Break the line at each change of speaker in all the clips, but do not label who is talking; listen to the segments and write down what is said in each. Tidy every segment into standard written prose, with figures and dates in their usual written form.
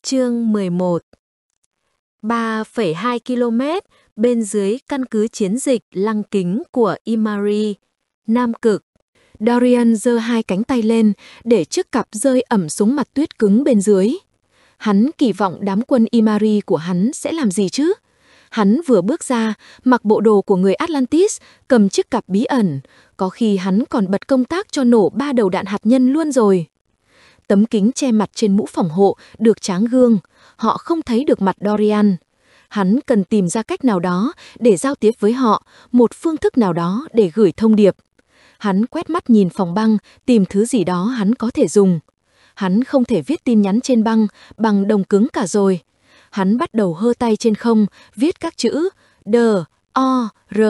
Chương 11. 3,2 km bên dưới căn cứ chiến dịch lăng kính của Imari, Nam Cực. Dorian giơ hai cánh tay lên để chiếc cặp rơi ẩm xuống mặt tuyết cứng bên dưới. Hắn kỳ vọng đám quân Imari của hắn sẽ làm gì chứ? Hắn vừa bước ra, mặc bộ đồ của người Atlantis, cầm chiếc cặp bí ẩn, có khi hắn còn bật công tác cho nổ 3 đầu đạn hạt nhân luôn rồi. Tấm kính che mặt trên mũ phòng hộ được tráng gương, họ không thấy được mặt Dorian. Hắn cần tìm ra cách nào đó để giao tiếp với họ, một phương thức nào đó để gửi thông điệp. Hắn quét mắt nhìn phòng băng, tìm thứ gì đó hắn có thể dùng. Hắn không thể viết tin nhắn trên băng, bằng đồng cứng cả rồi. Hắn bắt đầu hơ tay trên không, viết các chữ D, O, R,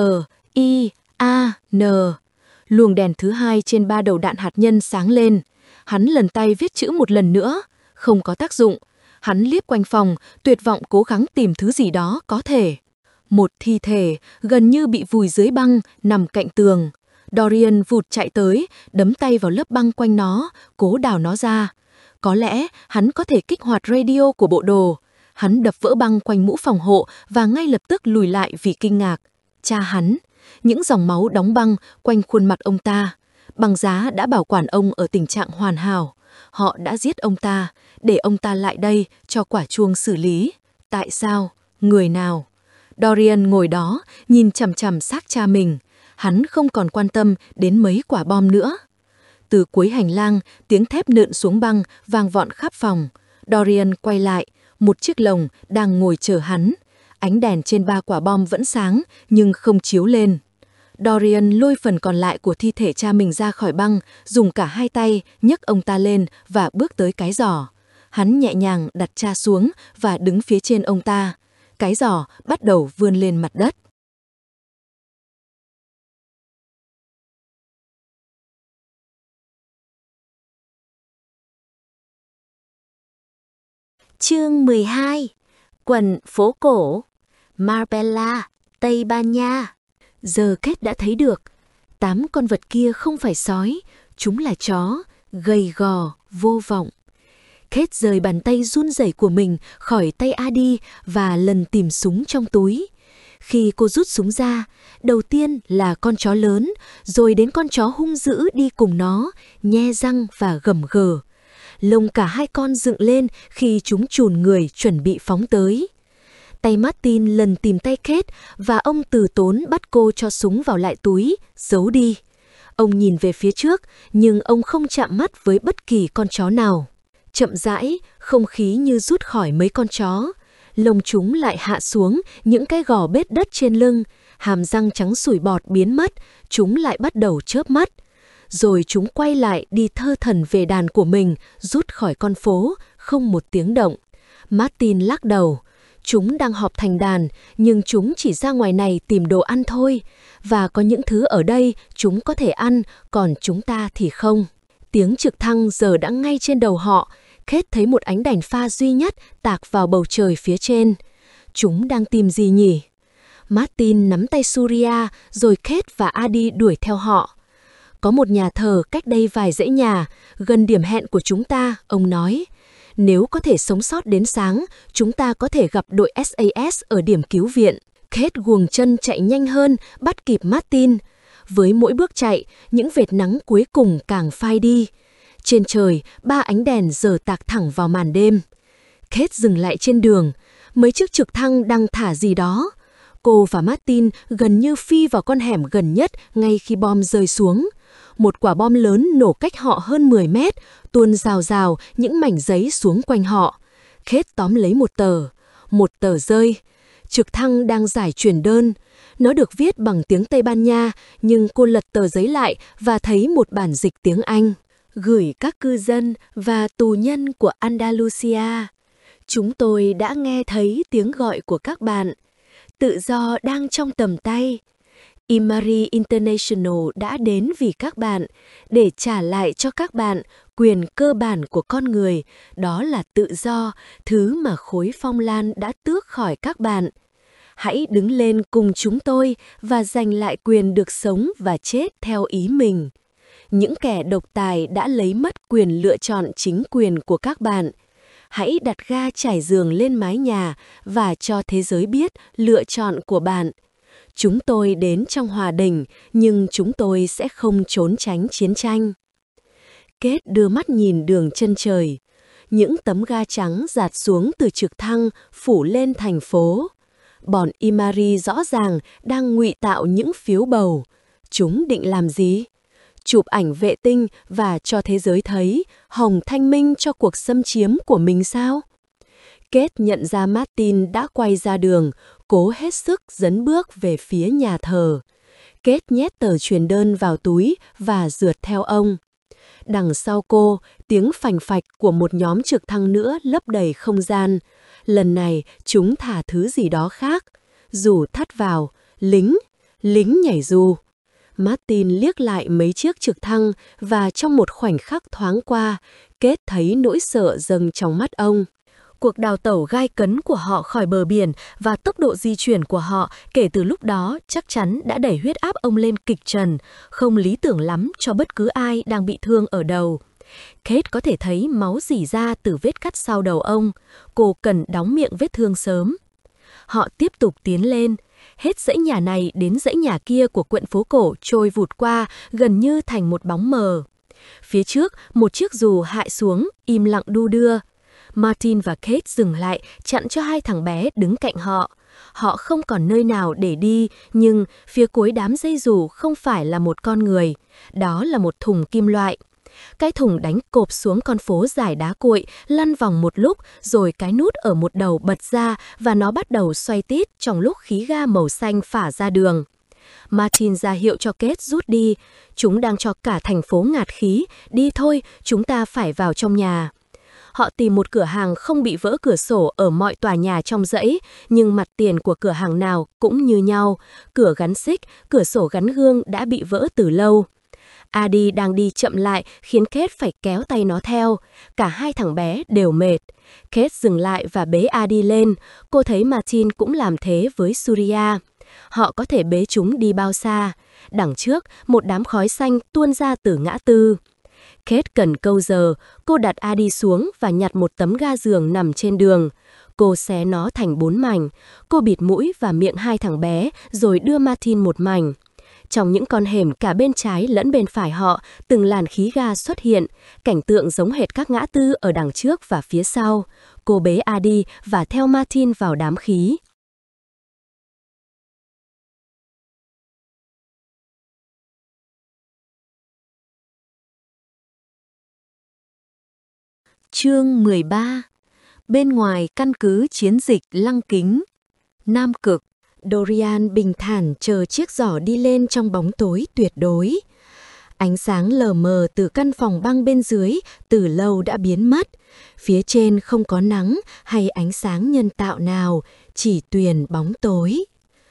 I, A, N. Luồng đèn thứ hai trên 3 đầu đạn hạt nhân sáng lên. Hắn lần tay viết chữ một lần nữa, không có tác dụng. Hắn liếc quanh phòng, tuyệt vọng cố gắng tìm thứ gì đó có thể. Một thi thể, gần như bị vùi dưới băng, nằm cạnh tường. Dorian vụt chạy tới, đấm tay vào lớp băng quanh nó, cố đào nó ra. Có lẽ hắn có thể kích hoạt radio của bộ đồ. Hắn đập vỡ băng quanh mũ phòng hộ và ngay lập tức lùi lại vì kinh ngạc. Cha hắn, những dòng máu đóng băng quanh khuôn mặt ông ta. Băng giá đã bảo quản ông ở tình trạng hoàn hảo. Họ đã giết ông ta, để ông ta lại đây cho quả chuông xử lý. Tại sao? Người nào? Dorian ngồi đó, nhìn chằm chằm xác cha mình. Hắn không còn quan tâm đến mấy quả bom nữa. Từ cuối hành lang, tiếng thép nện xuống băng vang vọng khắp phòng. Dorian quay lại, một chiếc lồng đang ngồi chờ hắn. Ánh đèn trên 3 quả bom vẫn sáng, nhưng không chiếu lên. Dorian lôi phần còn lại của thi thể cha mình ra khỏi băng, dùng cả hai tay nhấc ông ta lên và bước tới cái giỏ. Hắn nhẹ nhàng đặt cha xuống và đứng phía trên ông ta. Cái giỏ bắt đầu vươn lên mặt đất. Chương 12. Quận phố cổ, Marbella, Tây Ban Nha. Giờ Kate đã thấy được, 8 con vật kia không phải sói, chúng là chó, gầy gò, vô vọng. Kate rời bàn tay run rẩy của mình khỏi tay Adi và lần tìm súng trong túi. Khi cô rút súng ra, đầu tiên là con chó lớn, rồi đến con chó hung dữ đi cùng nó, nhe răng và gầm gừ. Lông cả hai con dựng lên khi chúng chùn người chuẩn bị phóng tới. Tay Martin lần tìm tay Kate và ông từ tốn bắt cô cho súng vào lại túi, giấu đi. Ông nhìn về phía trước, nhưng ông không chạm mắt với bất kỳ con chó nào. Chậm rãi, không khí như rút khỏi mấy con chó. Lông chúng lại hạ xuống những cái gò bết đất trên lưng, hàm răng trắng sủi bọt biến mất, chúng lại bắt đầu chớp mắt. Rồi chúng quay lại đi thơ thẩn về đàn của mình, rút khỏi con phố, không một tiếng động. Martin lắc đầu. Chúng đang họp thành đàn, nhưng chúng chỉ ra ngoài này tìm đồ ăn thôi. Và có những thứ ở đây chúng có thể ăn, còn chúng ta thì không. Tiếng trực thăng giờ đã ngay trên đầu họ. Kate thấy một ánh đèn pha duy nhất tạc vào bầu trời phía trên. Chúng đang tìm gì nhỉ? Martin nắm tay Surya, rồi Kate và Adi đuổi theo họ. Có một nhà thờ cách đây vài dãy nhà, gần điểm hẹn của chúng ta, ông nói. Nếu có thể sống sót đến sáng, chúng ta có thể gặp đội SAS ở điểm cứu viện. Kate guồng chân chạy nhanh hơn, bắt kịp Martin. Với mỗi bước chạy, những vệt nắng cuối cùng càng phai đi. Trên trời, 3 ánh đèn giờ tạc thẳng vào màn đêm. Kate dừng lại trên đường. Mấy chiếc trực thăng đang thả gì đó. Cô và Martin gần như phi vào con hẻm gần nhất ngay khi bom rơi xuống. Một quả bom lớn nổ cách họ hơn 10 mét, tuôn rào rào những mảnh giấy xuống quanh họ. Kate tóm lấy một tờ rơi. Trực thăng đang giải truyền đơn. Nó được viết bằng tiếng Tây Ban Nha, nhưng cô lật tờ giấy lại và thấy một bản dịch tiếng Anh. Gửi các cư dân và tù nhân của Andalusia. Chúng tôi đã nghe thấy tiếng gọi của các bạn. Tự do đang trong tầm tay. Imari International đã đến vì các bạn, để trả lại cho các bạn quyền cơ bản của con người, đó là tự do, thứ mà khối phong lan đã tước khỏi các bạn. Hãy đứng lên cùng chúng tôi và giành lại quyền được sống và chết theo ý mình. Những kẻ độc tài đã lấy mất quyền lựa chọn chính quyền của các bạn. hãy đặt ga trải giường lên mái nhà và cho thế giới biết lựa chọn của bạn. Chúng tôi đến trong hòa bình, nhưng chúng tôi sẽ không trốn tránh chiến tranh. Kate đưa mắt nhìn đường chân trời. Những tấm ga trắng rạt xuống từ trực thăng phủ lên thành phố. Bọn Imari rõ ràng đang ngụy tạo những phiếu bầu. Chúng định làm gì? Chụp ảnh vệ tinh và cho thế giới thấy Hồng thanh minh cho cuộc xâm chiếm của mình sao? Kate nhận ra Martin đã quay ra đường, cố hết sức dẫn bước về phía nhà thờ. Kate nhét tờ truyền đơn vào túi và rượt theo ông. Đằng sau cô, tiếng phành phạch của một nhóm trực thăng nữa lấp đầy không gian. Lần này, chúng thả thứ gì đó khác. Dù thắt vào, lính nhảy dù. Martin liếc lại mấy chiếc trực thăng và trong một khoảnh khắc thoáng qua, Kate thấy nỗi sợ dâng trong mắt ông. Cuộc đào tẩu gai cấn của họ khỏi bờ biển và tốc độ di chuyển của họ kể từ lúc đó chắc chắn đã đẩy huyết áp ông lên kịch trần, không lý tưởng lắm cho bất cứ ai đang bị thương ở đầu. Kate có thể thấy máu rỉ ra từ vết cắt sau đầu ông. Cô cần đóng miệng vết thương sớm. Họ tiếp tục tiến lên. Hết dãy nhà này đến dãy nhà kia của quận phố cổ trôi vụt qua, gần như thành một bóng mờ. Phía trước, một chiếc dù hại xuống, im lặng đu đưa. Martin và Kate dừng lại, chặn cho hai thằng bé đứng cạnh họ. Họ không còn nơi nào để đi, nhưng phía cuối đám dây dù không phải là một con người. Đó là một thùng kim loại. Cái thùng đánh cộp xuống con phố dài đá cuội, lăn vòng một lúc, rồi cái nút ở một đầu bật ra và nó bắt đầu xoay tít trong lúc khí ga màu xanh phả ra đường. Martin ra hiệu cho Kate rút đi. Chúng đang cho cả thành phố ngạt khí. Đi thôi, chúng ta phải vào trong nhà. Họ tìm một cửa hàng không bị vỡ cửa sổ ở mọi tòa nhà trong dãy, nhưng mặt tiền của cửa hàng nào cũng như nhau. Cửa gắn xích, cửa sổ gắn gương đã bị vỡ từ lâu. Adi đang đi chậm lại khiến Kate phải kéo tay nó theo. Cả hai thằng bé đều mệt. Kate dừng lại và bế Adi lên. Cô thấy Martin cũng làm thế với Surya. Họ có thể bế chúng đi bao xa. Đằng trước, một đám khói xanh tuôn ra từ ngã tư. Kate cần câu giờ, cô đặt Adi xuống và nhặt một tấm ga giường nằm trên đường. Cô xé nó thành 4 mảnh. Cô bịt mũi và miệng hai thằng bé rồi đưa Martin một mảnh. Trong những con hẻm cả bên trái lẫn bên phải họ, từng làn khí ga xuất hiện, cảnh tượng giống hệt các ngã tư ở đằng trước và phía sau. Cô bế Adi và theo Martin vào đám khí. Chương 13. Bên ngoài căn cứ chiến dịch Lăng Kính, Nam Cực, Dorian bình thản chờ chiếc giỏ đi lên trong bóng tối tuyệt đối. Ánh sáng lờ mờ từ căn phòng băng bên dưới từ lâu đã biến mất. Phía trên không có nắng hay ánh sáng nhân tạo nào, chỉ tuyền bóng tối.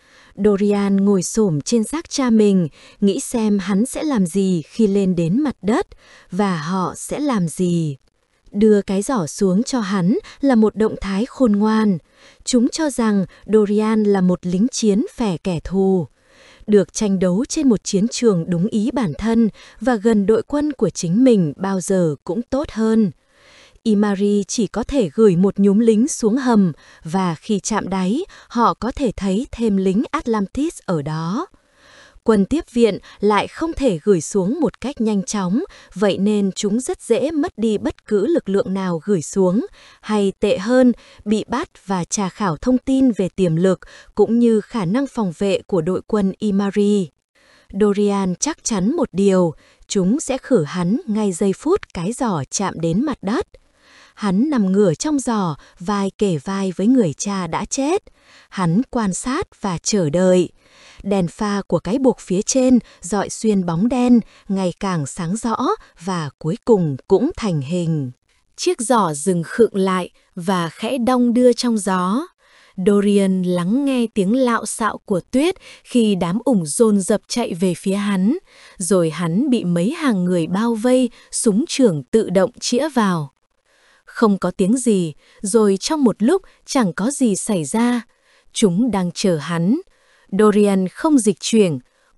Dorian ngồi xổm trên xác cha mình, nghĩ xem hắn sẽ làm gì khi lên đến mặt đất, và họ sẽ làm gì. Đưa cái giỏ xuống cho hắn là một động thái khôn ngoan. Chúng cho rằng Dorian là một lính chiến phè kẻ thù. Được tranh đấu trên một chiến trường đúng ý bản thân và gần đội quân của chính mình bao giờ cũng tốt hơn. Imari chỉ có thể gửi một nhúm lính xuống hầm, và khi chạm đáy, họ có thể thấy thêm lính Atlantis ở đó. Quân tiếp viện lại không thể gửi xuống một cách nhanh chóng, vậy nên chúng rất dễ mất đi bất cứ lực lượng nào gửi xuống, hay tệ hơn, bị bắt và tra khảo thông tin về tiềm lực cũng như khả năng phòng vệ của đội quân Imari. Dorian chắc chắn một điều, chúng sẽ khử hắn ngay giây phút cái giỏ chạm đến mặt đất. Hắn nằm ngửa trong giỏ, vai kề vai với người cha đã chết. Hắn quan sát và chờ đợi. Đèn pha của cái buộc phía trên dọi xuyên bóng đen, ngày càng sáng rõ và cuối cùng cũng thành hình. Chiếc giỏ dừng khựng lại và khẽ đong đưa trong gió. Dorian lắng nghe tiếng lạo xạo của tuyết khi đám ủng dồn dập chạy về phía hắn, rồi hắn bị mấy hàng người bao vây, súng trường tự động chĩa vào. Không có tiếng gì, rồi trong một lúc chẳng có gì xảy ra. Chúng đang chờ hắn. Dorian không dịch chuyển.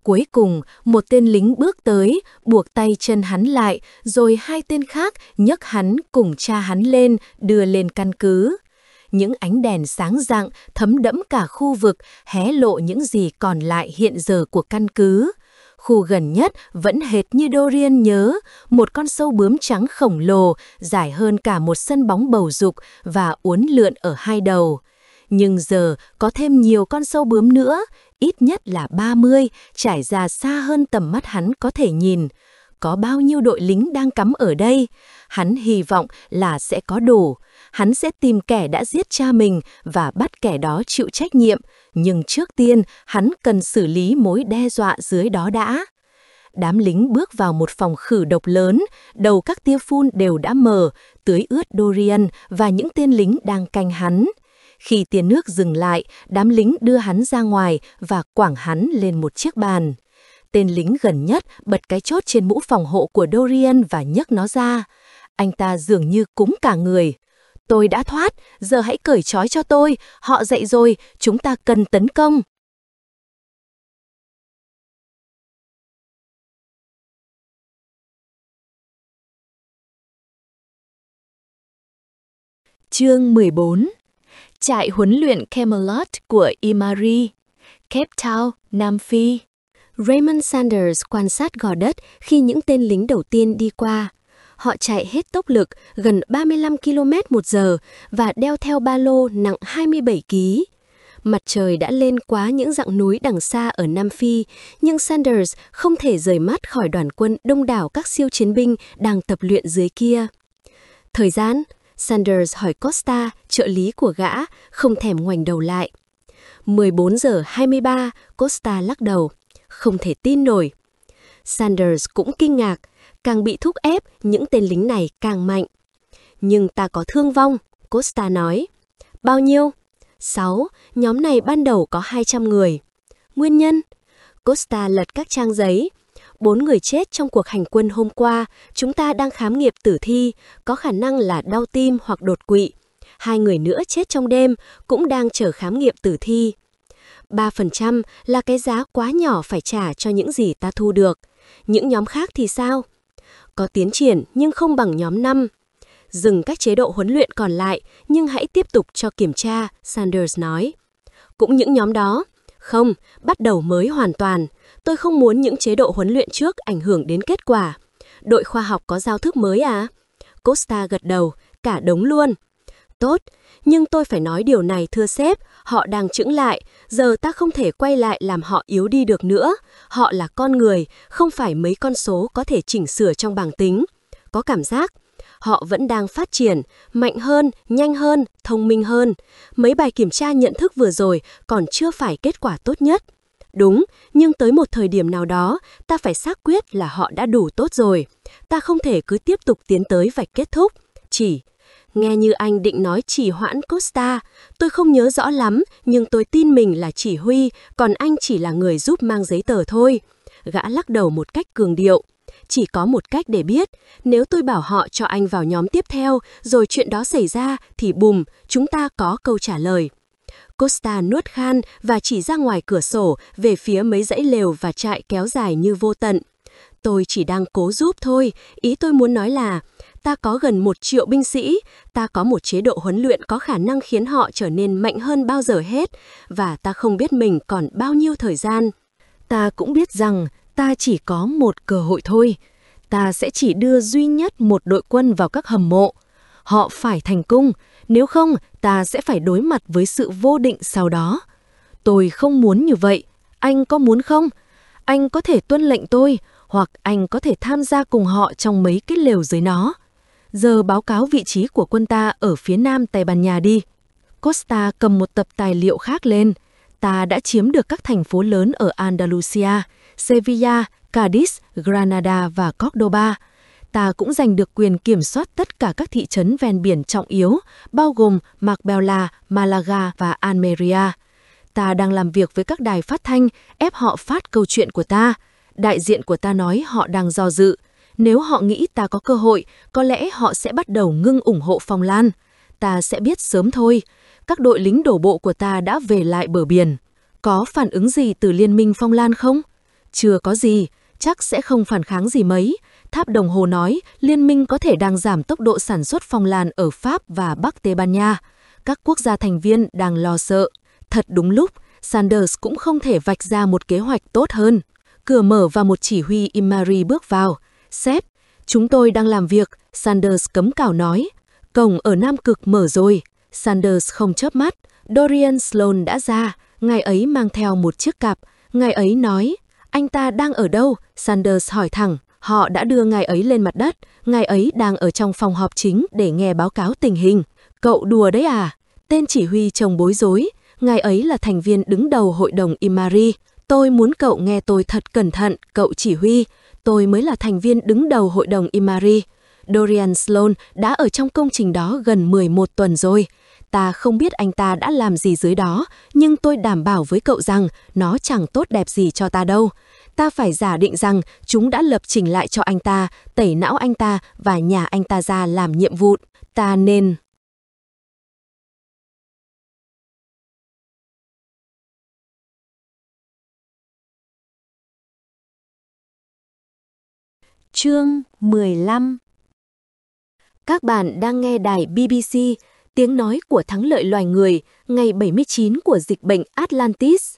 Cuối cùng, một tên lính bước tới, buộc tay chân hắn lại, rồi hai tên khác nhấc hắn cùng cha hắn lên, đưa lên căn cứ. Những ánh đèn sáng rạng thấm đẫm cả khu vực, hé lộ những gì còn lại hiện giờ của căn cứ. Khu gần nhất vẫn hệt như Dorian nhớ, một con sâu bướm trắng khổng lồ, dài hơn cả một sân bóng bầu dục và uốn lượn ở hai đầu. Nhưng giờ có thêm nhiều con sâu bướm nữa, ít nhất là 30, trải ra xa hơn tầm mắt hắn có thể nhìn. Có bao nhiêu đội lính đang cắm ở đây? Hắn hy vọng là sẽ có đủ. Hắn sẽ tìm kẻ đã giết cha mình và bắt kẻ đó chịu trách nhiệm. Nhưng trước tiên, hắn cần xử lý mối đe dọa dưới đó đã. Đám lính bước vào một phòng khử độc lớn, đầu các tia phun đều đã mờ, tưới ướt Dorian và những tên lính đang canh hắn. Khi tia nước dừng lại, đám lính đưa hắn ra ngoài và quẳng hắn lên một chiếc bàn. Tên lính gần nhất bật cái chốt trên mũ phòng hộ của Dorian và nhấc nó ra. Anh ta dường như cúng cả người. Tôi đã thoát, giờ hãy cởi trói cho tôi, họ dậy rồi, chúng ta cần tấn công. Chương 14. Trại huấn luyện Camelot của Imari, Cape Town, Nam Phi. Raymond Sanders quan sát gò đất khi những tên lính đầu tiên đi qua. Họ chạy hết tốc lực gần 35 km/h và đeo theo ba lô nặng 27 kg. Mặt trời đã lên quá những dặng núi đằng xa ở Nam Phi, nhưng Sanders không thể rời mắt khỏi đoàn quân đông đảo các siêu chiến binh đang tập luyện dưới kia. Thời gian? Sanders hỏi Costa, trợ lý của gã, không thèm ngoảnh đầu lại. 14:23, Costa lắc đầu. Không thể tin nổi. Sanders cũng kinh ngạc, càng bị thúc ép, những tên lính này càng mạnh. Nhưng ta có thương vong, Costa nói. Bao nhiêu? 6, nhóm này ban đầu có 200 người. Nguyên nhân? Costa lật các trang giấy. 4 người chết trong cuộc hành quân hôm qua, chúng ta đang khám nghiệm tử thi, có khả năng là đau tim hoặc đột quỵ. 2 người nữa chết trong đêm, cũng đang chờ khám nghiệm tử thi. 3% là cái giá quá nhỏ phải trả cho những gì ta thu được. Những nhóm khác thì sao? Có tiến triển nhưng không bằng nhóm 5. Dừng các chế độ huấn luyện còn lại, nhưng hãy tiếp tục cho kiểm tra, Sanders nói. Cũng những nhóm đó? Không, bắt đầu mới hoàn toàn. Tôi không muốn những chế độ huấn luyện trước ảnh hưởng đến kết quả. Đội khoa học có giao thức mới à? Costa gật đầu, cả đống luôn. Tốt, nhưng tôi phải nói điều này thưa sếp, họ đang chững lại, giờ ta không thể quay lại làm họ yếu đi được nữa. Họ là con người, không phải mấy con số có thể chỉnh sửa trong bảng tính. Có cảm giác, họ vẫn đang phát triển, mạnh hơn, nhanh hơn, thông minh hơn. Mấy bài kiểm tra nhận thức vừa rồi còn chưa phải kết quả tốt nhất. Đúng, nhưng tới một thời điểm nào đó, ta phải xác quyết là họ đã đủ tốt rồi. Ta không thể cứ tiếp tục tiến tới vạch kết thúc. Nghe như anh định nói chỉ hoãn Costa. Tôi không nhớ rõ lắm, nhưng tôi tin mình là chỉ huy, còn anh chỉ là người giúp mang giấy tờ thôi. Gã lắc đầu một cách cường điệu. Chỉ có một cách để biết, nếu tôi bảo họ cho anh vào nhóm tiếp theo, rồi chuyện đó xảy ra, thì bùm, chúng ta có câu trả lời. Costa nuốt khan và chỉ ra ngoài cửa sổ về phía mấy dãy lều và trại kéo dài như vô tận. Tôi chỉ đang cố giúp thôi, ý tôi muốn nói là ta có gần 1 triệu binh sĩ, ta có một chế độ huấn luyện có khả năng khiến họ trở nên mạnh hơn bao giờ hết, và ta không biết mình còn bao nhiêu thời gian. Ta cũng biết rằng ta chỉ có một cơ hội thôi. Ta sẽ chỉ đưa duy nhất một đội quân vào các hầm mộ. Họ phải thành công, nếu không ta sẽ phải đối mặt với sự vô định sau đó. Tôi không muốn như vậy, anh có muốn không? Anh có thể tuân lệnh tôi, hoặc anh có thể tham gia cùng họ trong mấy cái lều dưới nó. Giờ báo cáo vị trí của quân ta ở phía nam Tây Ban Nha đi. Costa cầm một tập tài liệu khác lên. Ta đã chiếm được các thành phố lớn ở Andalusia, Sevilla, Cadiz, Granada và Cordoba. Ta cũng giành được quyền kiểm soát tất cả các thị trấn ven biển trọng yếu, bao gồm Marbella, Malaga và Almeria. Ta đang làm việc với các đài phát thanh, ép họ phát câu chuyện của ta. Đại diện của ta nói họ đang do dự. Nếu họ nghĩ ta có cơ hội, có lẽ họ sẽ bắt đầu ngưng ủng hộ Phong Lan. Ta sẽ biết sớm thôi. Các đội lính đổ bộ của ta đã về lại bờ biển. Có phản ứng gì từ Liên minh Phong Lan không? Chưa có gì, chắc sẽ không phản kháng gì mấy. Tháp đồng hồ nói liên minh có thể đang giảm tốc độ sản xuất phong lan ở Pháp và Bắc Tây Ban Nha. Các quốc gia thành viên đang lo sợ. Thật đúng lúc, Sanders cũng không thể vạch ra một kế hoạch tốt hơn. Cửa mở và một chỉ huy Imari bước vào. Sếp, chúng tôi đang làm việc, Sanders cấm cào nói. Cổng ở Nam Cực mở rồi. Sanders không chớp mắt. Dorian Sloan đã ra, ngài ấy mang theo một chiếc cặp. Ngài ấy nói, anh ta đang ở đâu? Sanders hỏi thẳng. Họ đã đưa ngài ấy lên mặt đất. Ngài ấy đang ở trong phòng họp chính để nghe báo cáo tình hình. Cậu đùa đấy à? Tên chỉ huy trông bối rối. Ngài ấy là thành viên đứng đầu hội đồng Imari. Tôi muốn cậu nghe tôi thật cẩn thận, cậu chỉ huy. Tôi mới là thành viên đứng đầu hội đồng Imari. Dorian Sloan đã ở trong công trình đó gần 11 tuần rồi. Ta không biết anh ta đã làm gì dưới đó, nhưng tôi đảm bảo với cậu rằng nó chẳng tốt đẹp gì cho ta đâu. Ta phải giả định rằng chúng đã lập trình lại cho anh ta, tẩy não anh ta và nhả anh ta ra làm nhiệm vụ. Ta nên... Chương 15. Các bạn đang nghe đài BBC, tiếng nói của thắng lợi loài người, ngày 79 của dịch bệnh Atlantis.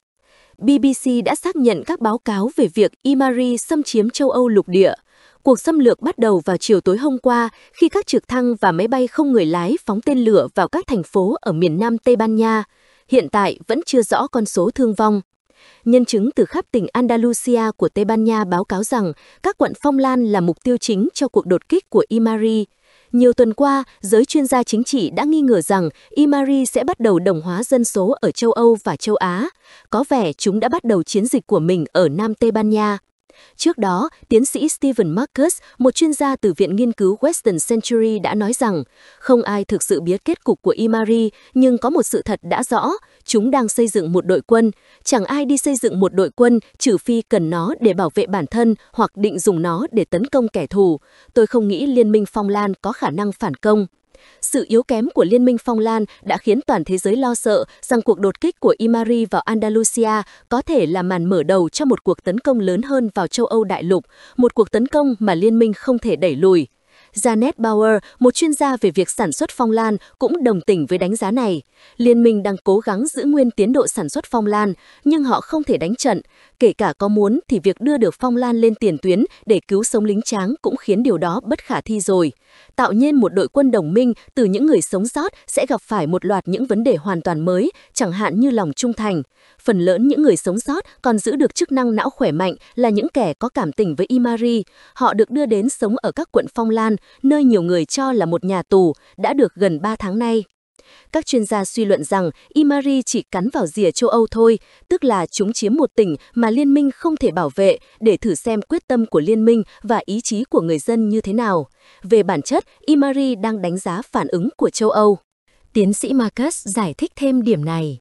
BBC đã xác nhận các báo cáo về việc Imari xâm chiếm châu Âu lục địa. Cuộc xâm lược bắt đầu vào chiều tối hôm qua khi các trực thăng và máy bay không người lái phóng tên lửa vào các thành phố ở miền nam Tây Ban Nha. Hiện tại vẫn chưa rõ con số thương vong. Nhân chứng từ khắp tỉnh Andalusia của Tây Ban Nha báo cáo rằng các quận phong lan là mục tiêu chính cho cuộc đột kích của Imari. Nhiều tuần qua, giới chuyên gia chính trị đã nghi ngờ rằng Imari sẽ bắt đầu đồng hóa dân số ở châu Âu và châu Á. Có vẻ chúng đã bắt đầu chiến dịch của mình ở Nam Tây Ban Nha. Trước đó, tiến sĩ Stephen Marcus, một chuyên gia từ Viện Nghiên cứu Western Century đã nói rằng không ai thực sự biết kết cục của Imari, nhưng có một sự thật đã rõ, chúng đang xây dựng một đội quân. Chẳng ai đi xây dựng một đội quân trừ phi cần nó để bảo vệ bản thân hoặc định dùng nó để tấn công kẻ thù. Tôi không nghĩ Liên minh Phong Lan có khả năng phản công. Sự yếu kém của Liên minh Phong Lan đã khiến toàn thế giới lo sợ rằng cuộc đột kích của Imari vào Andalusia có thể là màn mở đầu cho một cuộc tấn công lớn hơn vào châu Âu đại lục, một cuộc tấn công mà Liên minh không thể đẩy lùi. Janet Bauer, một chuyên gia về việc sản xuất phong lan, cũng đồng tình với đánh giá này. Liên minh đang cố gắng giữ nguyên tiến độ sản xuất phong lan, nhưng họ không thể đánh trận. Kể cả có muốn thì việc đưa được phong lan lên tiền tuyến để cứu sống lính tráng cũng khiến điều đó bất khả thi rồi. Tạo nên một đội quân đồng minh từ những người sống sót sẽ gặp phải một loạt những vấn đề hoàn toàn mới, chẳng hạn như lòng trung thành. Phần lớn những người sống sót còn giữ được chức năng não khỏe mạnh là những kẻ có cảm tình với Imari. Họ được đưa đến sống ở các quận Phong Lan, nơi nhiều người cho là một nhà tù, đã được gần 3 tháng nay. Các chuyên gia suy luận rằng Imari chỉ cắn vào rìa châu Âu thôi, tức là chúng chiếm một tỉnh mà liên minh không thể bảo vệ để thử xem quyết tâm của liên minh và ý chí của người dân như thế nào. Về bản chất, Imari đang đánh giá phản ứng của châu Âu. Tiến sĩ Marcus giải thích thêm điểm này.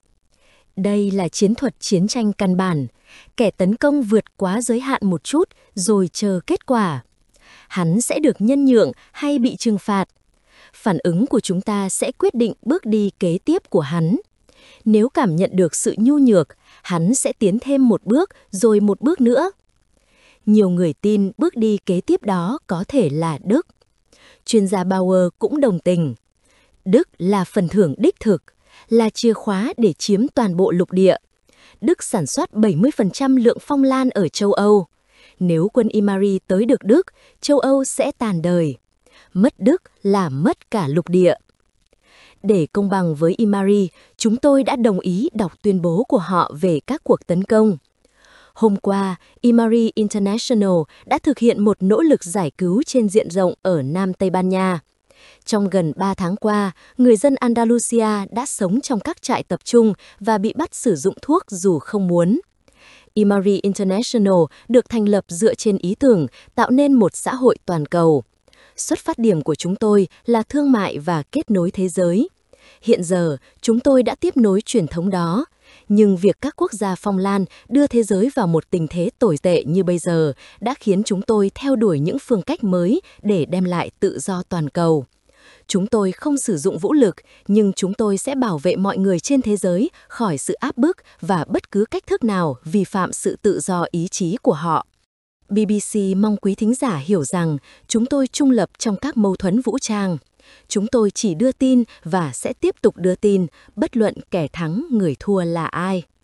Đây là chiến thuật chiến tranh căn bản. Kẻ tấn công vượt quá giới hạn một chút rồi chờ kết quả. Hắn sẽ được nhân nhượng hay bị trừng phạt. Phản ứng của chúng ta sẽ quyết định bước đi kế tiếp của hắn. Nếu cảm nhận được sự nhu nhược, hắn sẽ tiến thêm một bước rồi một bước nữa. Nhiều người tin bước đi kế tiếp đó có thể là Đức. Chuyên gia Bauer cũng đồng tình. Đức là phần thưởng đích thực, là chìa khóa để chiếm toàn bộ lục địa. Đức sản xuất 70% lượng phong lan ở châu Âu. Nếu quân Imari tới được Đức, châu Âu sẽ tàn đời. Mất Đức là mất cả lục địa. Để công bằng với Imari, chúng tôi đã đồng ý đọc tuyên bố của họ về các cuộc tấn công. Hôm qua, Imari International đã thực hiện một nỗ lực giải cứu trên diện rộng ở Nam Tây Ban Nha. Trong gần 3 tháng qua, người dân Andalusia đã sống trong các trại tập trung và bị bắt sử dụng thuốc dù không muốn. Imari International được thành lập dựa trên ý tưởng tạo nên một xã hội toàn cầu. Xuất phát điểm của chúng tôi là thương mại và kết nối thế giới. Hiện giờ, chúng tôi đã tiếp nối truyền thống đó. Nhưng việc các quốc gia Phong Lan đưa thế giới vào một tình thế tồi tệ như bây giờ đã khiến chúng tôi theo đuổi những phương cách mới để đem lại tự do toàn cầu. Chúng tôi không sử dụng vũ lực, nhưng chúng tôi sẽ bảo vệ mọi người trên thế giới khỏi sự áp bức và bất cứ cách thức nào vi phạm sự tự do ý chí của họ. BBC mong quý thính giả hiểu rằng chúng tôi trung lập trong các mâu thuẫn vũ trang. Chúng tôi chỉ đưa tin và sẽ tiếp tục đưa tin, bất luận kẻ thắng người thua là ai.